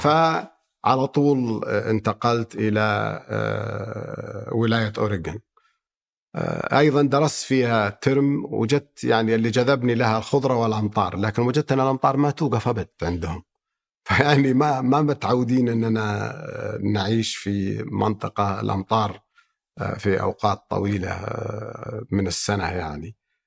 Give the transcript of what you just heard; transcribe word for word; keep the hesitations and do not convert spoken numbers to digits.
فعلى طول انتقلت إلى ولاية أوريغون. أيضا درست فيها ترم، وجدت يعني اللي جذبني لها الخضرة والأمطار، لكن وجدت أن الأمطار ما توقف أبد عندهم. فيعني ما ما متعودين أننا نعيش في منطقة الأمطار في أوقات طويلة من السنة يعني.